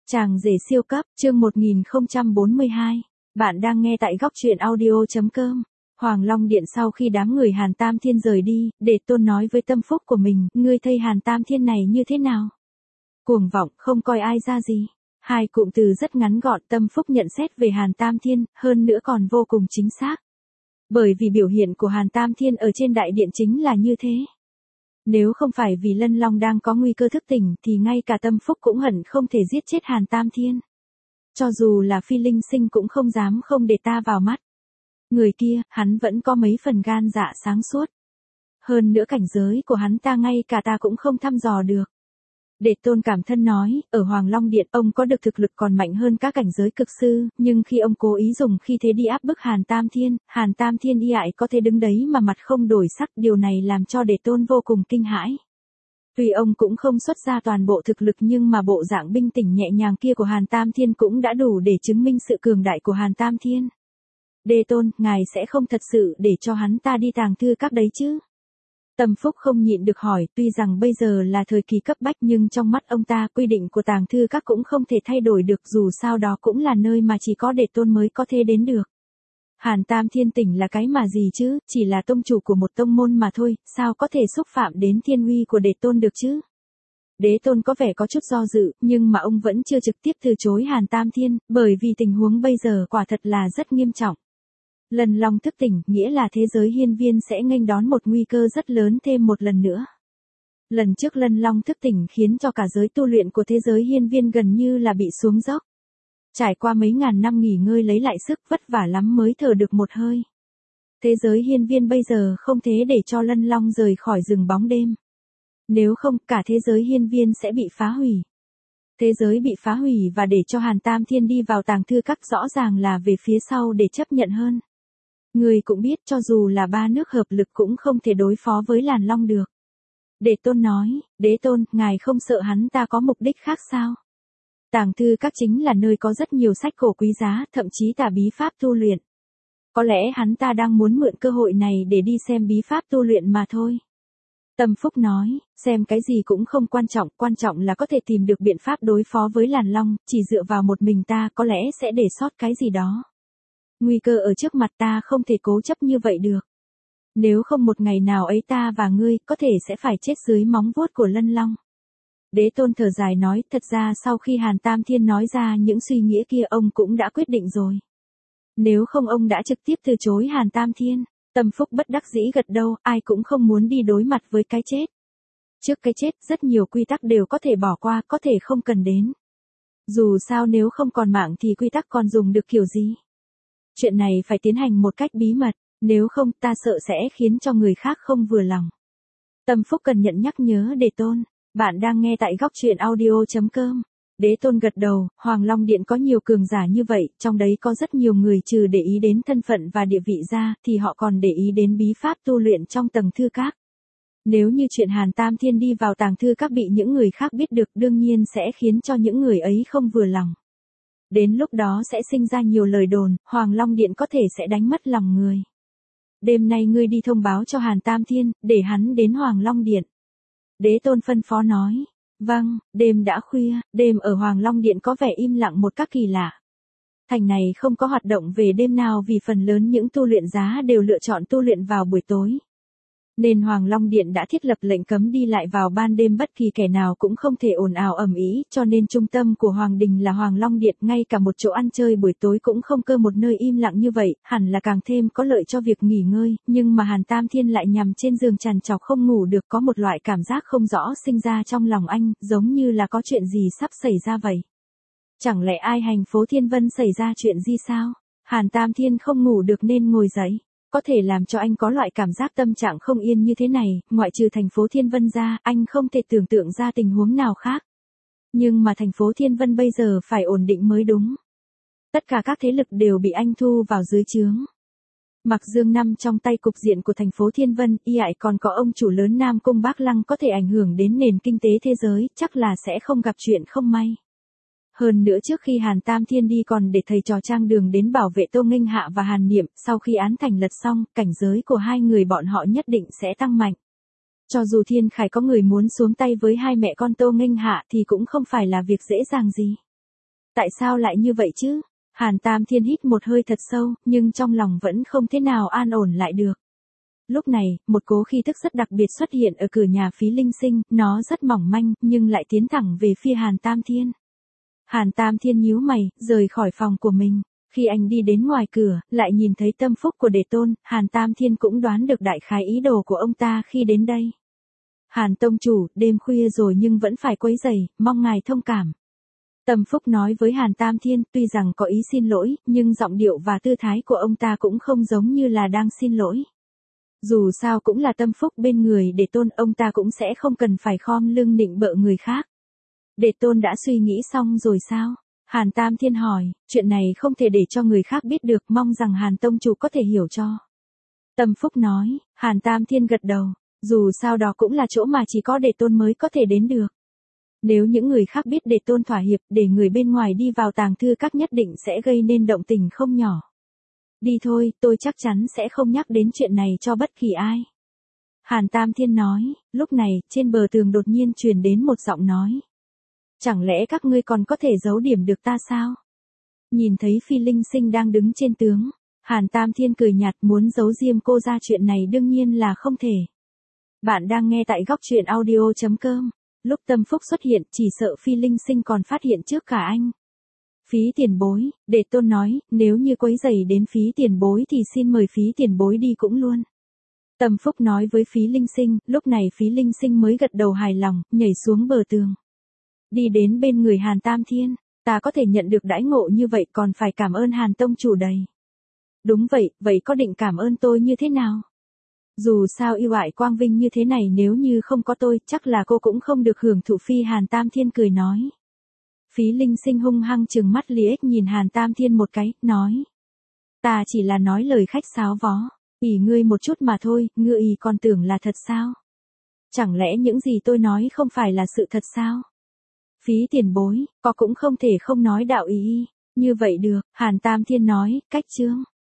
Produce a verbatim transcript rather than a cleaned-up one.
Chàng rể siêu cấp, chương một nghìn không trăm bốn mươi hai. Bạn đang nghe tại góc truyện audio.com. Hoàng Long Điện sau khi đám người Hàn Tam Thiên rời đi, Đề Tôn nói với tâm phúc của mình, ngươi thấy Hàn Tam Thiên này như thế nào? Cuồng vọng, không coi ai ra gì. Hai cụm từ rất ngắn gọn, tâm phúc nhận xét về Hàn Tam Thiên, hơn nữa còn vô cùng chính xác. Bởi vì biểu hiện của Hàn Tam Thiên ở trên đại điện chính là như thế. Nếu không phải vì Lân Long đang có nguy cơ thức tỉnh thì ngay cả tâm phúc cũng hận không thể giết chết Hàn Tam Thiên. Cho dù là phi linh sinh cũng không dám không để ta vào mắt. Người kia, hắn vẫn có mấy phần gan dạ sáng suốt. Hơn nữa cảnh giới của hắn ta ngay cả ta cũng không thăm dò được. Đề Tôn cảm thân nói, ở Hoàng Long Điện ông có được thực lực còn mạnh hơn các cảnh giới cực sư, nhưng khi ông cố ý dùng khi thế đi áp bức Hàn Tam Thiên, Hàn Tam Thiên y ại có thể đứng đấy mà mặt không đổi sắc, điều này làm cho Đề Tôn vô cùng kinh hãi. Tuy ông cũng không xuất ra toàn bộ thực lực nhưng mà bộ dạng binh tỉnh nhẹ nhàng kia của Hàn Tam Thiên cũng đã đủ để chứng minh sự cường đại của Hàn Tam Thiên. Đề Tôn, ngài sẽ không thật sự để cho hắn ta đi tàng thư các đấy chứ? Tâm phúc không nhịn được hỏi, tuy rằng bây giờ là thời kỳ cấp bách nhưng trong mắt ông ta quy định của tàng thư các cũng không thể thay đổi được, dù sao đó cũng là nơi mà chỉ có Đề Tôn mới có thể đến được. Hàn Tam Thiên tỉnh là cái mà gì chứ, chỉ là tông chủ của một tông môn mà thôi, sao có thể xúc phạm đến thiên uy của Đề Tôn được chứ? Đế Tôn có vẻ có chút do dự, nhưng mà ông vẫn chưa trực tiếp từ chối Hàn Tam Thiên, bởi vì tình huống bây giờ quả thật là rất nghiêm trọng. Lân Long thức tỉnh, nghĩa là thế giới hiên viên sẽ nghênh đón một nguy cơ rất lớn thêm một lần nữa. Lần trước Lân Long thức tỉnh khiến cho cả giới tu luyện của thế giới hiên viên gần như là bị xuống dốc. Trải qua mấy ngàn năm nghỉ ngơi lấy lại sức, vất vả lắm mới thở được một hơi. Thế giới hiên viên bây giờ không thế để cho Lân Long rời khỏi rừng bóng đêm. Nếu không, cả thế giới hiên viên sẽ bị phá hủy. Thế giới bị phá hủy và để cho Hàn Tam Thiên đi vào tàng thư các rõ ràng là về phía sau để chấp nhận hơn. Người cũng biết cho dù là ba nước hợp lực cũng không thể đối phó với Làn Long được. Đề Tôn nói, Đế Tôn, ngài không sợ hắn ta có mục đích khác sao? Tàng thư các chính là nơi có rất nhiều sách cổ quý giá, thậm chí cả bí pháp tu luyện. Có lẽ hắn ta đang muốn mượn cơ hội này để đi xem bí pháp tu luyện mà thôi. Tâm Phúc nói, xem cái gì cũng không quan trọng, quan trọng là có thể tìm được biện pháp đối phó với Làn Long, chỉ dựa vào một mình ta có lẽ sẽ để sót cái gì đó. Nguy cơ ở trước mặt ta không thể cố chấp như vậy được. Nếu không một ngày nào ấy ta và ngươi có thể sẽ phải chết dưới móng vuốt của Lân Long. Đế Tôn thở dài nói, thật ra sau khi Hàn Tam Thiên nói ra những suy nghĩ kia ông cũng đã quyết định rồi. Nếu không ông đã trực tiếp từ chối Hàn Tam Thiên. Tâm Phúc bất đắc dĩ gật đầu, ai cũng không muốn đi đối mặt với cái chết. Trước cái chết, rất nhiều quy tắc đều có thể bỏ qua, có thể không cần đến. Dù sao nếu không còn mạng thì quy tắc còn dùng được kiểu gì? Chuyện này phải tiến hành một cách bí mật, nếu không ta sợ sẽ khiến cho người khác không vừa lòng. Tâm Phúc cần nhận nhắc nhớ Đề Tôn. Bạn đang nghe tại góc truyện audio.com. Đế Tôn gật đầu, Hoàng Long Điện có nhiều cường giả như vậy, trong đấy có rất nhiều người trừ để ý đến thân phận và địa vị ra, thì họ còn để ý đến bí pháp tu luyện trong tầng thư các. Nếu như chuyện Hàn Tam Thiên đi vào tàng thư các bị những người khác biết được đương nhiên sẽ khiến cho những người ấy không vừa lòng. Đến lúc đó sẽ sinh ra nhiều lời đồn, Hoàng Long Điện có thể sẽ đánh mất lòng người. Đêm nay ngươi đi thông báo cho Hàn Tam Thiên, để hắn đến Hoàng Long Điện. Đế Tôn phân phó nói. Vâng, đêm đã khuya, đêm ở Hoàng Long Điện có vẻ im lặng một cách kỳ lạ. Thành này không có hoạt động về đêm nào vì phần lớn những tu luyện giá đều lựa chọn tu luyện vào buổi tối. Nên Hoàng Long Điện đã thiết lập lệnh cấm đi lại vào ban đêm, bất kỳ kẻ nào cũng không thể ồn ào ầm ĩ, cho nên trung tâm của Hoàng Đình là Hoàng Long Điện, ngay cả một chỗ ăn chơi buổi tối cũng không, cơ một nơi im lặng như vậy, hẳn là càng thêm có lợi cho việc nghỉ ngơi, nhưng mà Hàn Tam Thiên lại nằm trên giường trằn trọc không ngủ được, có một loại cảm giác không rõ sinh ra trong lòng anh, giống như là có chuyện gì sắp xảy ra vậy. Chẳng lẽ ai hành phố Thiên Vân xảy ra chuyện gì sao? Hàn Tam Thiên không ngủ được nên ngồi dậy. Có thể làm cho anh có loại cảm giác tâm trạng không yên như thế này, ngoại trừ thành phố Thiên Vân ra, anh không thể tưởng tượng ra tình huống nào khác. Nhưng mà thành phố Thiên Vân bây giờ phải ổn định mới đúng. Tất cả các thế lực đều bị anh thu vào dưới trướng. Mặc Dương nằm trong tay cục diện của thành phố Thiên Vân, y ại còn có ông chủ lớn Nam Cung Bác Lăng có thể ảnh hưởng đến nền kinh tế thế giới, chắc là sẽ không gặp chuyện không may. Hơn nữa trước khi Hàn Tam Thiên đi còn để thầy trò Trang Đường đến bảo vệ Tô Nghênh Hạ và Hàn Niệm, sau khi án thành lật xong, cảnh giới của hai người bọn họ nhất định sẽ tăng mạnh. Cho dù Thiên Khải có người muốn xuống tay với hai mẹ con Tô Nghênh Hạ thì cũng không phải là việc dễ dàng gì. Tại sao lại như vậy chứ? Hàn Tam Thiên hít một hơi thật sâu, nhưng trong lòng vẫn không thế nào an ổn lại được. Lúc này, một cố khí thức rất đặc biệt xuất hiện ở cửa nhà Phí Linh Sinh, nó rất mỏng manh, nhưng lại tiến thẳng về phía Hàn Tam Thiên. Hàn Tam Thiên nhíu mày, rời khỏi phòng của mình. Khi anh đi đến ngoài cửa, lại nhìn thấy tâm phúc của Đề Tôn, Hàn Tam Thiên cũng đoán được đại khái ý đồ của ông ta khi đến đây. Hàn tông chủ, đêm khuya rồi nhưng vẫn phải quấy rầy, mong ngài thông cảm. Tâm Phúc nói với Hàn Tam Thiên, tuy rằng có ý xin lỗi, nhưng giọng điệu và tư thái của ông ta cũng không giống như là đang xin lỗi. Dù sao cũng là Tâm Phúc bên người Đề Tôn, ông ta cũng sẽ không cần phải khom lưng nịnh bợ người khác. Đề Tôn đã suy nghĩ xong rồi sao? Hàn Tam Thiên hỏi, chuyện này không thể để cho người khác biết được, mong rằng Hàn tông chủ có thể hiểu cho. Tâm Phúc nói, Hàn Tam Thiên gật đầu, dù sao đó cũng là chỗ mà chỉ có Đề Tôn mới có thể đến được. Nếu những người khác biết Đề Tôn thỏa hiệp để người bên ngoài đi vào tàng thư các nhất định sẽ gây nên động tình không nhỏ. Đi thôi, tôi chắc chắn sẽ không nhắc đến chuyện này cho bất kỳ ai. Hàn Tam Thiên nói, lúc này, trên bờ tường đột nhiên truyền đến một giọng nói. Chẳng lẽ các ngươi còn có thể giấu điểm được ta sao? Nhìn thấy Phi Linh Sinh đang đứng trên tường, Hàn Tam Thiên cười nhạt, muốn giấu diêm cô ra chuyện này đương nhiên là không thể. Bạn đang nghe tại góc truyện audio chấm com. Lúc Tâm Phúc xuất hiện, chỉ sợ Phi Linh Sinh còn phát hiện trước cả anh. Phí tiền bối, Đề Tôn nói, nếu như quấy rầy đến Phí tiền bối thì xin mời Phí tiền bối đi cũng luôn. Tâm Phúc nói với Phí Linh Sinh, lúc này Phí Linh Sinh mới gật đầu hài lòng, nhảy xuống bờ tường. Đi đến bên người Hàn Tam Thiên, ta có thể nhận được đãi ngộ như vậy còn phải cảm ơn Hàn tông chủ đầy. Đúng vậy, vậy có định cảm ơn tôi như thế nào? Dù sao yêu ải quang vinh như thế này nếu như không có tôi, chắc là cô cũng không được hưởng thụ. Phi Hàn Tam Thiên cười nói. Phí Linh Sinh hung hăng trừng mắt liếc nhìn Hàn Tam Thiên một cái, nói. Ta chỉ là nói lời khách sáo vó, ỉ ngươi một chút mà thôi, ngươi ỉ còn tưởng là thật sao? Chẳng lẽ những gì tôi nói không phải là sự thật sao? Phí tiền bối, có cũng không thể không nói đạo ý. Như vậy được, Hàn Tam Thiên nói, cách chương.